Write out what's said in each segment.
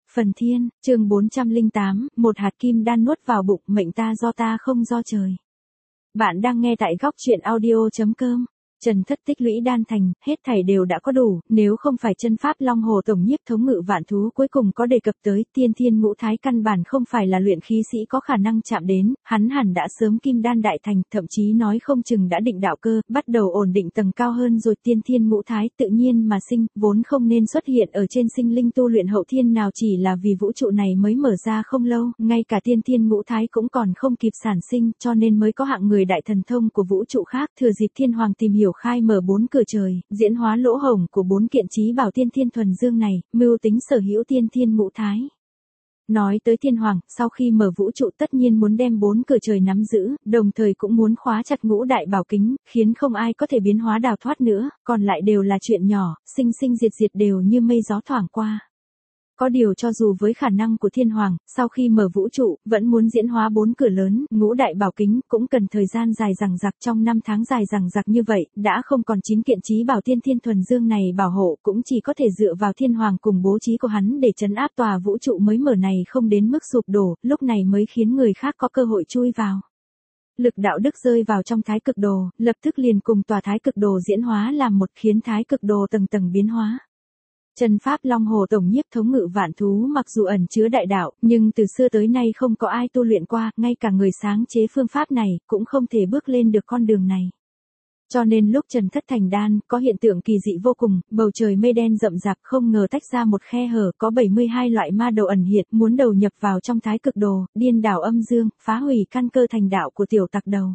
Phần Thiên, chương 408, một hạt kim đan nuốt vào bụng, mệnh ta do ta không do trời. Bạn đang nghe tại góc truyện audio.com. Trần Thất tích lũy đan thành, hết thảy đều đã có đủ, nếu không phải chân pháp Long Hồ Tổng Nhiếp thống ngự vạn thú cuối cùng có đề cập tới, tiên thiên ngũ thái căn bản không phải là luyện khí sĩ có khả năng chạm đến, hắn hẳn đã sớm kim đan đại thành, thậm chí nói không chừng đã định đạo cơ, bắt đầu ổn định tầng cao hơn rồi. Tiên thiên ngũ thái tự nhiên mà sinh, vốn không nên xuất hiện ở trên sinh linh tu luyện hậu thiên nào, chỉ là vì vũ trụ này mới mở ra không lâu, ngay cả tiên thiên ngũ thái cũng còn không kịp sản sinh, cho nên mới có hạng người đại thần thông của vũ trụ khác, thừa dịp thiên hoàng tìm hiểu khai mở 4 cửa trời, diễn hóa lỗ hổng của 4 kiện chí bảo tiên thiên thuần dương này, mưu tính sở hữu tiên thiên ngũ thái. Nói tới thiên hoàng, sau khi mở vũ trụ tất nhiên muốn đem 4 cửa trời nắm giữ, đồng thời cũng muốn khóa chặt ngũ đại bảo kính, khiến không ai có thể biến hóa đào thoát nữa, còn lại đều là chuyện nhỏ, sinh sinh diệt diệt đều như mây gió thoảng qua. Có điều cho dù với khả năng của thiên hoàng, sau khi mở vũ trụ, vẫn muốn diễn hóa 4 cửa lớn, ngũ đại bảo kính, cũng cần thời gian dài dằng dặc. Trong 5 tháng dài dằng dặc như vậy, đã không còn 9 kiện chí bảo tiên thiên thuần dương này bảo hộ, cũng chỉ có thể dựa vào thiên hoàng cùng bố trí của hắn để trấn áp tòa vũ trụ mới mở này không đến mức sụp đổ, lúc này mới khiến người khác có cơ hội chui vào. Lực đạo đức rơi vào trong thái cực đồ, lập tức liền cùng tòa thái cực đồ diễn hóa làm một, khiến thái cực đồ tầng tầng biến hóa. Chân pháp Long Hồ Tổng Nhiếp thống ngự vạn thú mặc dù ẩn chứa đại đạo, nhưng từ xưa tới nay không có ai tu luyện qua, ngay cả người sáng chế phương pháp này, cũng không thể bước lên được con đường này. Cho nên lúc Trần Thất thành đan, có hiện tượng kỳ dị vô cùng, bầu trời mây đen rậm rạp không ngờ tách ra một khe hở, có 72 loại ma đầu ẩn hiện, muốn đầu nhập vào trong thái cực đồ, điên đảo âm dương, phá hủy căn cơ thành đạo của tiểu tặc đầu.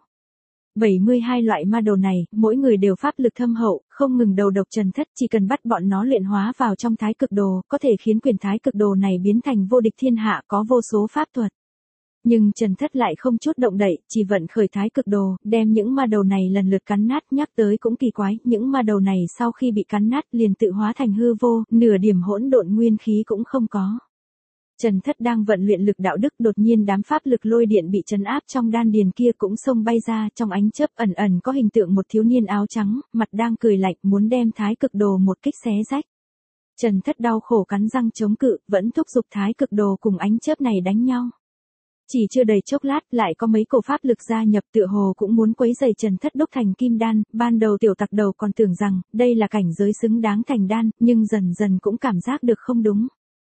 72 loại ma đầu này, mỗi người đều pháp lực thâm hậu, không ngừng đầu độc Trần Thất, chỉ cần bắt bọn nó luyện hóa vào trong thái cực đồ, có thể khiến quyền thái cực đồ này biến thành vô địch thiên hạ, có vô số pháp thuật. Nhưng Trần Thất lại không chút động đậy, chỉ vận khởi thái cực đồ, đem những ma đầu này lần lượt cắn nát. Nhắc tới cũng kỳ quái, những ma đầu này sau khi bị cắn nát liền tự hóa thành hư vô, nửa điểm hỗn độn nguyên khí cũng không có. Trần Thất đang vận luyện lực đạo đức, đột nhiên đám pháp lực lôi điện bị trấn áp trong đan điền kia cũng xông bay ra, trong ánh chớp ẩn ẩn có hình tượng một thiếu niên áo trắng, mặt đang cười lạnh, muốn đem thái cực đồ một kích xé rách. Trần Thất đau khổ cắn răng chống cự, vẫn thúc giục thái cực đồ cùng ánh chớp này đánh nhau. Chỉ chưa đầy chốc lát, lại có mấy cổ pháp lực gia nhập, tựa hồ cũng muốn quấy rầy Trần Thất đúc thành kim đan. Ban đầu tiểu tặc đầu còn tưởng rằng đây là cảnh giới xứng đáng thành đan, nhưng dần dần cũng cảm giác được không đúng.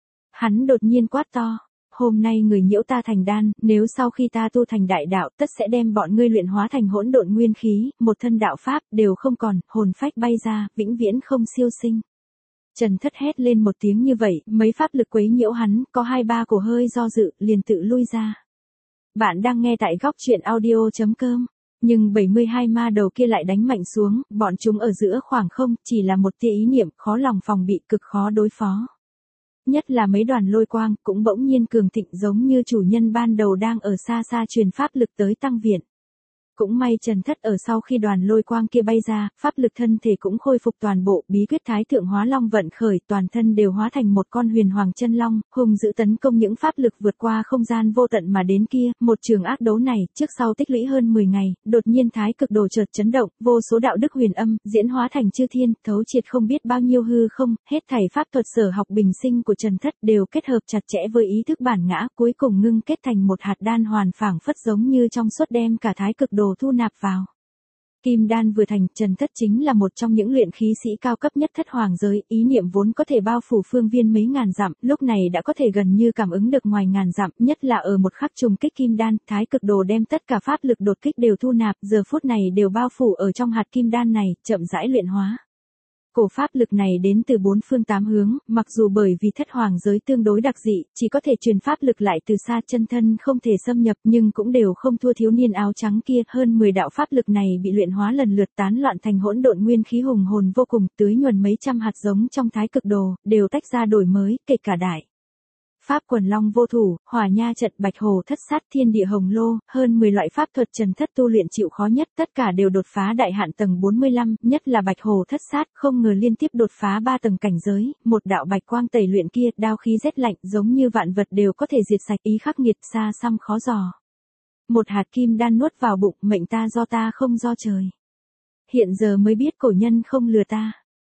Hắn đột nhiên quát to, hôm nay người nhiễu ta thành đan, nếu sau khi ta tu thành đại đạo, tất sẽ đem bọn ngươi luyện hóa thành hỗn độn nguyên khí, một thân đạo pháp đều không còn, hồn phách bay ra, vĩnh viễn không siêu sinh. Trần Thất hét lên một tiếng như vậy, mấy pháp lực quấy nhiễu hắn, có 2-3 cổ hơi do dự, liền tự lui ra. Bạn đang nghe tại góc truyện audio.com. Nhưng 72 ma đầu kia lại đánh mạnh xuống, bọn chúng ở giữa khoảng không, chỉ là một tia ý niệm, khó lòng phòng bị, cực khó đối phó. Nhất là mấy đoàn lôi quang, cũng bỗng nhiên cường thịnh giống như chủ nhân ban đầu đang ở xa xa truyền pháp lực tới tăng viện. Cũng may Trần Thất ở sau khi đoàn lôi quang kia bay ra, pháp lực thân thể cũng khôi phục toàn bộ, bí quyết thái thượng hóa long vận khởi, toàn thân đều hóa thành một con huyền hoàng chân long, hùng dữ tấn công những pháp lực vượt qua không gian vô tận mà đến kia. Một trường ác đấu này, trước sau tích lũy hơn 10 ngày, đột nhiên thái cực đồ chợt chấn động, vô số đạo đức huyền âm, diễn hóa thành chư thiên, thấu triệt không biết bao nhiêu hư không, hết thảy pháp thuật sở học bình sinh của Trần Thất đều kết hợp chặt chẽ với ý thức bản ngã, cuối cùng ngưng kết thành một hạt đan hoàn phảng phất giống như trong suốt đem cả thái cực đồ thu nạp vào. Kim đan vừa thành, Trần Thất chính là một trong những luyện khí sĩ cao cấp nhất thất hoàng giới, ý niệm vốn có thể bao phủ phương viên mấy ngàn dặm, lúc này đã có thể gần như cảm ứng được ngoài ngàn dặm, nhất là ở một khắc trùng kích kim đan, thái cực đồ đem tất cả pháp lực đột kích đều thu nạp, giờ phút này đều bao phủ ở trong hạt kim đan này, chậm rãi luyện hóa. Cổ pháp lực này đến từ 4 phương 8 hướng, mặc dù bởi vì thất hoàng giới tương đối đặc dị, chỉ có thể truyền pháp lực lại từ xa, chân thân không thể xâm nhập, nhưng cũng đều không thua thiếu niên áo trắng kia. Hơn 10 đạo pháp lực này bị luyện hóa lần lượt tán loạn thành hỗn độn nguyên khí hùng hồn vô cùng, tưới nhuần mấy trăm hạt giống trong thái cực đồ, đều tách ra đổi mới, kể cả đại pháp quần long vô thủ, hỏa nha trận, bạch hồ thất sát, thiên địa hồng lô, hơn 10 loại pháp thuật Trần Thất tu luyện chịu khó nhất, tất cả đều đột phá đại hạn tầng 45, nhất là bạch hồ thất sát, không ngờ liên tiếp đột phá 3 tầng cảnh giới, một đạo bạch quang tẩy luyện kia, đao khí rét lạnh, giống như vạn vật đều có thể diệt sạch, ý khắc nghiệt, xa xăm khó dò. Một hạt kim đan nuốt vào bụng, mệnh ta do ta không do trời. Hiện giờ mới biết cổ nhân không lừa ta.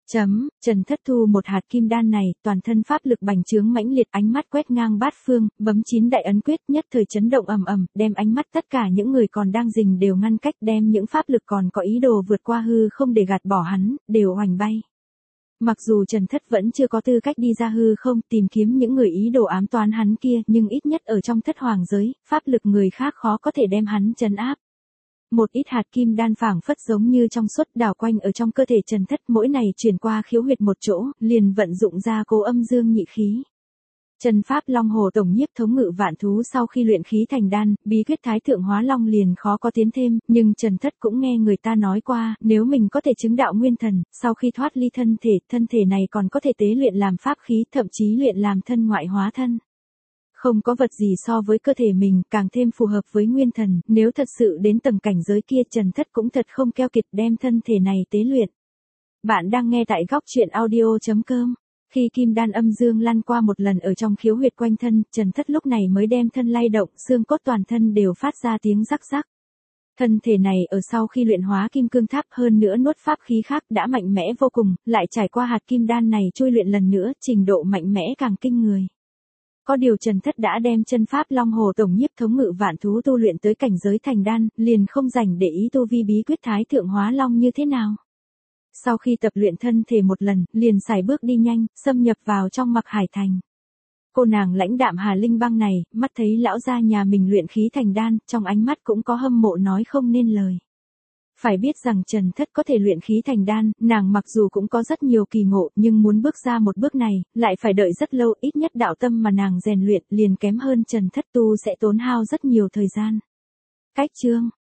Trần Thất thu một hạt kim đan này, toàn thân pháp lực bành trướng mãnh liệt, ánh mắt quét ngang bát phương, bấm 9 đại ấn quyết, nhất thời chấn động ầm ầm, đem ánh mắt tất cả những người còn đang rình đều ngăn cách, đem những pháp lực còn có ý đồ vượt qua hư không để gạt bỏ hắn, đều hoành bay. Mặc dù Trần Thất vẫn chưa có tư cách đi ra hư không tìm kiếm những người ý đồ ám toán hắn kia, nhưng ít nhất ở trong thất hoàng giới, pháp lực người khác khó có thể đem hắn trấn áp. Một ít hạt kim đan phảng phất giống như trong suốt đảo quanh ở trong cơ thể Trần Thất, mỗi này chuyển qua khiếu huyệt một chỗ, liền vận dụng ra Cố Âm Dương nhị khí. Trần Pháp Long Hồ tổng nhiếp thống ngự vạn thú sau khi luyện khí thành đan, bí quyết Thái Thượng Hóa Long liền khó có tiến thêm, nhưng Trần Thất cũng nghe người ta nói qua, nếu mình có thể chứng đạo nguyên thần, sau khi thoát ly thân thể này còn có thể tế luyện làm pháp khí, thậm chí luyện làm thân ngoại hóa thân. Không có vật gì so với cơ thể mình càng thêm phù hợp với nguyên thần, nếu thật sự đến tầng cảnh giới kia Trần Thất cũng thật không keo kiệt đem thân thể này tế luyện. Bạn đang nghe tại góc truyện audio.com. Khi kim đan âm dương lăn qua một lần ở trong khiếu huyệt quanh thân, Trần Thất lúc này mới đem thân lay động, xương cốt toàn thân đều phát ra tiếng rắc rắc. Thân thể này ở sau khi luyện hóa kim cương tháp hơn nữa nuốt pháp khí khác đã mạnh mẽ vô cùng, lại trải qua hạt kim đan này chui luyện lần nữa, trình độ mạnh mẽ càng kinh người. Có điều Trần Thất đã đem chân pháp Long Hồ tổng nhiếp thống ngự vạn thú tu luyện tới cảnh giới thành đan, liền không rảnh để ý tu vi bí quyết Thái Thượng Hóa Long như thế nào. Sau khi tập luyện thân thể một lần, liền sải bước đi nhanh, xâm nhập vào trong Mặc Hải Thành. Cô nàng lãnh đạm Hà Linh Băng này, mắt thấy lão gia nhà mình luyện khí thành đan, trong ánh mắt cũng có hâm mộ nói không nên lời. Phải biết rằng Trần Thất có thể luyện khí thành đan, nàng mặc dù cũng có rất nhiều kỳ ngộ, nhưng muốn bước ra một bước này, lại phải đợi rất lâu, ít nhất đạo tâm mà nàng rèn luyện liền kém hơn Trần Thất tu sẽ tốn hao rất nhiều thời gian. Cách chương